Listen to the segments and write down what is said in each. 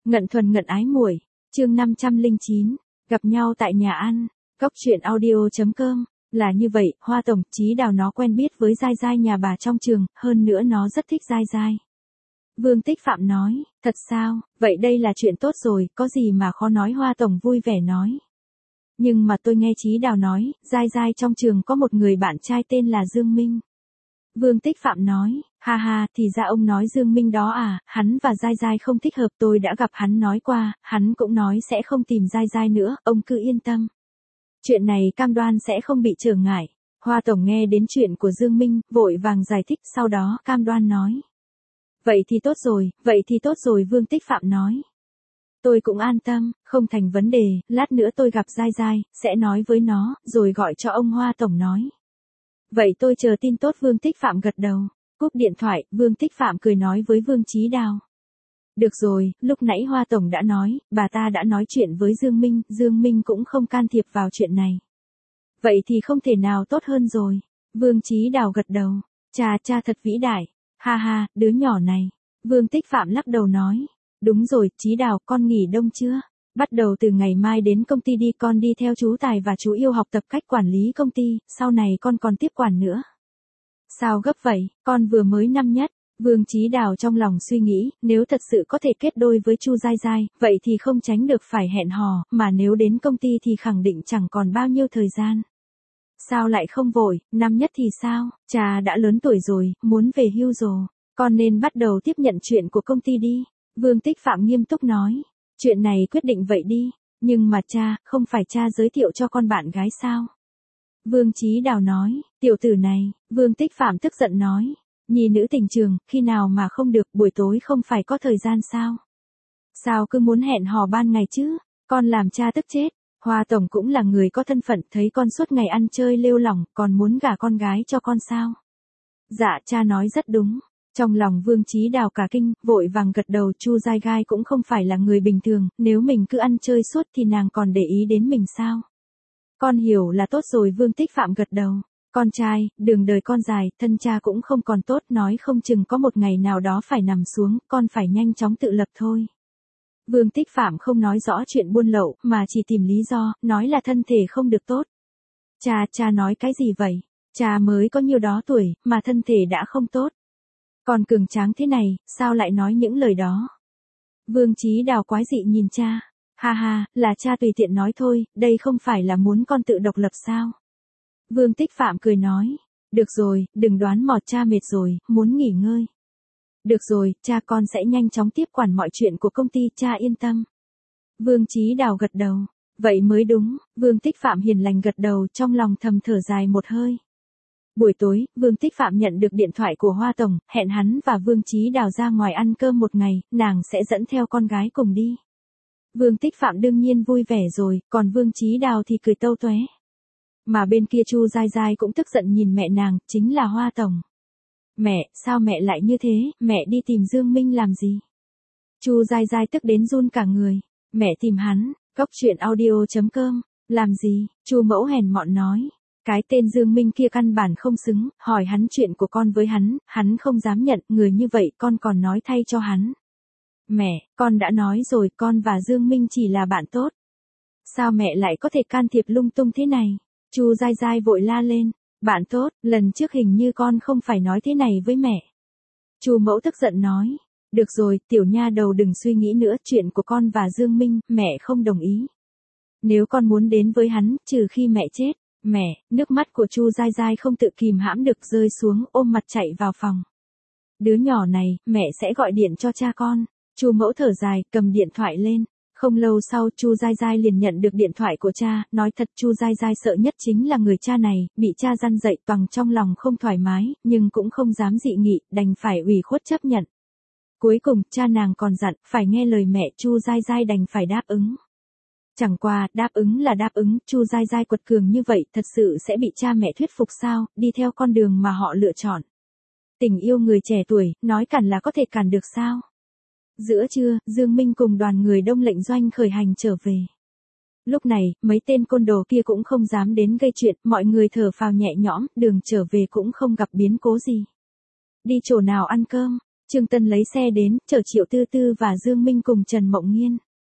Ngận thuần ngận ái muội, chương 509, gặp nhau tại nhà ăn, Cốc Truyện Audio.com, là như vậy, Hoa Tổng, Chí Đào nó quen biết với Giai Giai nhà bà trong trường, hơn nữa nó rất thích Giai Giai. Vương Tích Phạm nói, thật sao, vậy đây là chuyện tốt rồi, có gì mà khó nói, Hoa Tổng vui vẻ nói. Nhưng mà tôi nghe Chí Đào nói, Giai Giai trong trường có một người bạn trai tên là Dương Minh. Vương Tích Phạm nói, ha ha, thì ra ông nói Dương Minh đó à, hắn và Giai Giai không thích hợp, tôi đã gặp hắn nói qua, hắn cũng nói sẽ không tìm Giai Giai nữa, ông cứ yên tâm. Chuyện này cam đoan sẽ không bị trở ngại. Hoa Tổng nghe đến chuyện của Dương Minh, vội vàng giải thích, sau đó cam đoan nói. Vậy thì tốt rồi, Vương Tích Phạm nói. Tôi cũng an tâm, không thành vấn đề, lát nữa tôi gặp Giai Giai, sẽ nói với nó, rồi gọi cho ông Hoa Tổng nói. Vậy tôi chờ tin tốt, Vương Tích Phạm gật đầu. Cúp điện thoại, Vương Tích Phạm cười nói với Vương Chí Đào. Được rồi, lúc nãy Hoa Tổng đã nói, bà ta đã nói chuyện với Dương Minh cũng không can thiệp vào chuyện này. Vậy thì không thể nào tốt hơn rồi. Vương Chí Đào gật đầu. Cha thật vĩ đại. Ha ha, đứa nhỏ này. Vương Tích Phạm lắc đầu nói. Đúng rồi, Chí Đào, con nghỉ đông chưa? Bắt đầu từ ngày mai đến công ty đi, con đi theo chú Tài và chú Yêu học tập cách quản lý công ty, sau này con còn tiếp quản nữa. Sao gấp vậy, con vừa mới năm nhất. Vương Chí Đào trong lòng suy nghĩ, nếu thật sự có thể kết đôi với Chu Giai Giai, vậy thì không tránh được phải hẹn hò, mà nếu đến công ty thì khẳng định chẳng còn bao nhiêu thời gian. Sao lại không vội, năm nhất thì sao, cha đã lớn tuổi rồi, muốn về hưu rồi, con nên bắt đầu tiếp nhận chuyện của công ty đi. Vương Tích Phạm nghiêm túc nói, chuyện này quyết định vậy đi, nhưng mà cha, không phải cha giới thiệu cho con bạn gái sao? Vương Chí Đào nói, tiểu tử này, Vương Tích Phạm tức giận nói. Nhi nữ tình trường, khi nào mà không được, buổi tối không phải có thời gian sao? Sao cứ muốn hẹn hò ban ngày chứ? Con làm cha tức chết. Hoa Tổng cũng là người có thân phận, thấy con suốt ngày ăn chơi lêu lỏng, còn muốn gả con gái cho con sao? Dạ, cha nói rất đúng. Trong lòng Vương Chí Đào cả kinh, vội vàng gật đầu. Chu Giai Giai cũng không phải là người bình thường, nếu mình cứ ăn chơi suốt thì nàng còn để ý đến mình sao? Con hiểu là tốt rồi, Vương Tích Phạm gật đầu. Con trai, đường đời con dài, thân cha cũng không còn tốt, nói không chừng có một ngày nào đó phải nằm xuống, con phải nhanh chóng tự lập thôi. Vương Tích Phạm không nói rõ chuyện buôn lậu, mà chỉ tìm lý do, nói là thân thể không được tốt. Cha nói cái gì vậy? Cha mới có nhiêu đó tuổi, mà thân thể đã không tốt. Còn cường tráng thế này, sao lại nói những lời đó? Vương Chí Đào quái dị nhìn cha. Ha ha, là cha tùy tiện nói thôi, đây không phải là muốn con tự độc lập sao? Vương Tích Phạm cười nói, được rồi, đừng đoán mò, cha mệt rồi, muốn nghỉ ngơi. Được rồi, cha con sẽ nhanh chóng tiếp quản mọi chuyện của công ty, cha yên tâm. Vương Chí Đào gật đầu, vậy mới đúng, Vương Tích Phạm hiền lành gật đầu, trong lòng thầm thở dài một hơi. Buổi tối, Vương Tích Phạm nhận được điện thoại của Hoa Tổng, hẹn hắn và Vương Chí Đào ra ngoài ăn cơm một ngày, nàng sẽ dẫn theo con gái cùng đi. Vương Tích Phạm đương nhiên vui vẻ rồi, còn Vương Chí Đào thì cười tâu tué. Mà bên kia Chu Giai Giai cũng tức giận nhìn mẹ nàng, chính là Hoa Tổng. Mẹ, sao mẹ lại như thế, mẹ đi tìm Dương Minh làm gì? Chu Giai Giai tức đến run cả người. Mẹ tìm hắn, Cốc Truyện Audio.com, làm gì? Chu mẫu hèn mọn nói. Cái tên Dương Minh kia căn bản không xứng, hỏi hắn chuyện của con với hắn không dám nhận, người như vậy con còn nói thay cho hắn. Mẹ, con đã nói rồi, con và Dương Minh chỉ là bạn tốt. Sao mẹ lại có thể can thiệp lung tung thế này? Chu Giai Giai vội la lên, bạn tốt, lần trước hình như con không phải nói thế này với mẹ. Chu mẫu tức giận nói, được rồi, tiểu nha đầu đừng suy nghĩ nữa, chuyện của con và Dương Minh, mẹ không đồng ý. Nếu con muốn đến với hắn, trừ khi mẹ chết, mẹ, nước mắt của Chu Giai Giai không tự kìm hãm được rơi xuống, ôm mặt chạy vào phòng. Đứa nhỏ này, mẹ sẽ gọi điện cho cha con. Chu mẫu thở dài, cầm điện thoại lên. Không lâu sau, Chu Giai Giai liền nhận được điện thoại của cha, nói thật Chu Giai Giai sợ nhất chính là người cha này, bị cha răn dạy, toàn trong lòng không thoải mái, nhưng cũng không dám dị nghị, đành phải ủy khuất chấp nhận. Cuối cùng, cha nàng còn dặn, phải nghe lời mẹ, Chu Giai Giai đành phải đáp ứng. Chẳng qua, đáp ứng là đáp ứng, Chu Giai Giai quật cường như vậy, thật sự sẽ bị cha mẹ thuyết phục sao, đi theo con đường mà họ lựa chọn. Tình yêu người trẻ tuổi, nói cản là có thể cản được sao? Giữa trưa, Dương Minh cùng đoàn người Đông lệnh doanh khởi hành trở về. Lúc này, mấy tên côn đồ kia cũng không dám đến gây chuyện, mọi người thở phào nhẹ nhõm, đường trở về cũng không gặp biến cố gì. Đi chỗ nào ăn cơm? Trương Tân lấy xe đến, chở Triệu Tư Tư và Dương Minh cùng Trần Mộng Nghiên.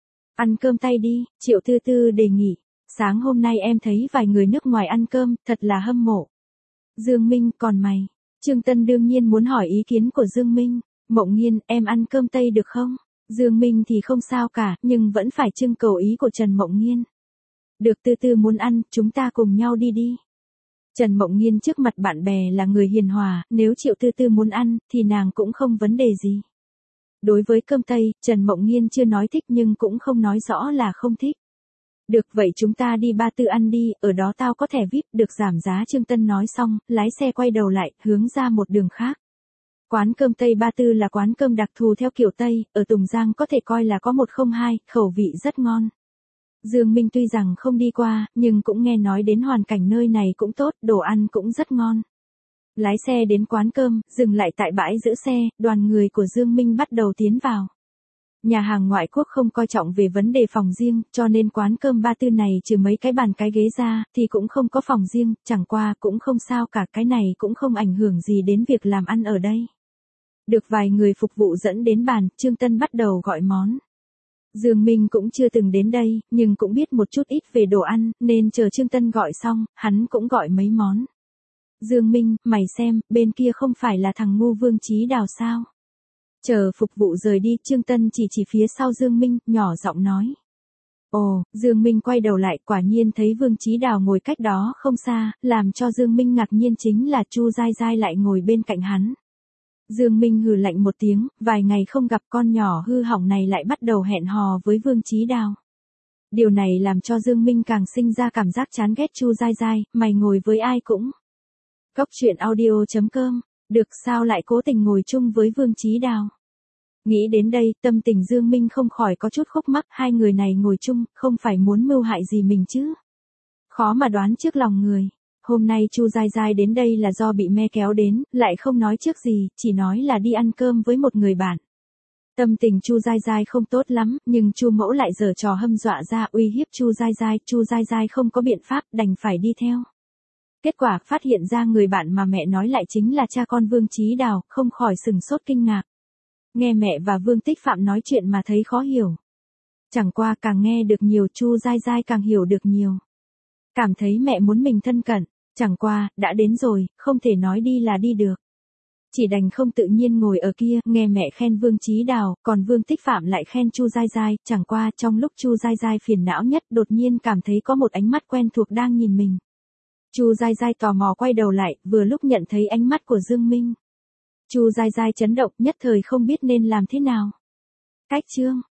Ăn cơm tay đi, Triệu Tư Tư đề nghị. Sáng hôm nay em thấy vài người nước ngoài ăn cơm, thật là hâm mộ. Dương Minh, còn mày? Trương Tân đương nhiên muốn hỏi ý kiến của Dương Minh. Mộng Nghiên, em ăn cơm Tây được không? Dương Minh thì không sao cả, nhưng vẫn phải trưng cầu ý của Trần Mộng Nghiên. Được, Tư Tư muốn ăn, chúng ta cùng nhau đi đi. Trần Mộng Nghiên trước mặt bạn bè là người hiền hòa, nếu Triệu Tư Tư muốn ăn, thì nàng cũng không vấn đề gì. Đối với cơm Tây, Trần Mộng Nghiên chưa nói thích nhưng cũng không nói rõ là không thích. Được, vậy chúng ta đi Ba Tư ăn đi, ở đó tao có thẻ VIP, được giảm giá. Trương Tân nói xong, lái xe quay đầu lại, hướng ra một đường khác. Quán cơm Tây Ba Tư là quán cơm đặc thù theo kiểu Tây, ở Tùng Giang có thể coi là có 102, khẩu vị rất ngon. Dương Minh tuy rằng không đi qua, nhưng cũng nghe nói đến hoàn cảnh nơi này cũng tốt, đồ ăn cũng rất ngon. Lái xe đến quán cơm, dừng lại tại bãi giữ xe, đoàn người của Dương Minh bắt đầu tiến vào. Nhà hàng ngoại quốc không coi trọng về vấn đề phòng riêng, cho nên quán cơm Ba Tư này trừ mấy cái bàn cái ghế ra, thì cũng không có phòng riêng, chẳng qua cũng không sao cả, cái này cũng không ảnh hưởng gì đến việc làm ăn ở đây. Được vài người phục vụ dẫn đến bàn, Trương Tân bắt đầu gọi món. Dương Minh cũng chưa từng đến đây, nhưng cũng biết một chút ít về đồ ăn, nên chờ Trương Tân gọi xong, hắn cũng gọi mấy món. Dương Minh, mày xem, bên kia không phải là thằng ngu Vương Chí Đào sao? Chờ phục vụ rời đi, Trương Tân chỉ phía sau Dương Minh, nhỏ giọng nói. Ồ, Dương Minh quay đầu lại, quả nhiên thấy Vương Chí Đào ngồi cách đó không xa, làm cho Dương Minh ngạc nhiên chính là Chu Giai Giai lại ngồi bên cạnh hắn. Dương Minh hừ lạnh một tiếng, vài ngày không gặp con nhỏ hư hỏng này lại bắt đầu hẹn hò với Vương Chí Đào. Điều này làm cho Dương Minh càng sinh ra cảm giác chán ghét Chu Giai Giai, mày ngồi với ai cũng. Cốc truyện audio.com, được sao lại cố tình ngồi chung với Vương Chí Đào. Nghĩ đến đây, tâm tình Dương Minh không khỏi có chút khúc mắc, hai người này ngồi chung, không phải muốn mưu hại gì mình chứ. Khó mà đoán trước lòng người. Hôm nay Chu Giai Giai đến đây là do bị me kéo đến, lại không nói trước gì, chỉ nói là đi ăn cơm với một người bạn. Tâm tình Chu Giai Giai không tốt lắm, nhưng Chu Mẫu lại giở trò hâm dọa ra uy hiếp Chu Giai Giai không có biện pháp, đành phải đi theo. Kết quả phát hiện ra người bạn mà mẹ nói lại chính là cha con Vương Chí Đào, không khỏi sừng sốt kinh ngạc. Nghe mẹ và Vương Tích Phạm nói chuyện mà thấy khó hiểu. Chẳng qua càng nghe được nhiều, Chu Giai Giai càng hiểu được nhiều. Cảm thấy mẹ muốn mình thân cận, chẳng qua, đã đến rồi, không thể nói đi là đi được. Chỉ đành không tự nhiên ngồi ở kia, nghe mẹ khen Vương Chí Đào, còn Vương Tích Phạm lại khen Chu Giai Giai, chẳng qua trong lúc Chu Giai Giai phiền não nhất đột nhiên cảm thấy có một ánh mắt quen thuộc đang nhìn mình. Chu Giai Giai tò mò quay đầu lại, vừa lúc nhận thấy ánh mắt của Dương Minh. Chu Giai Giai chấn động, nhất thời không biết nên làm thế nào. Cách chương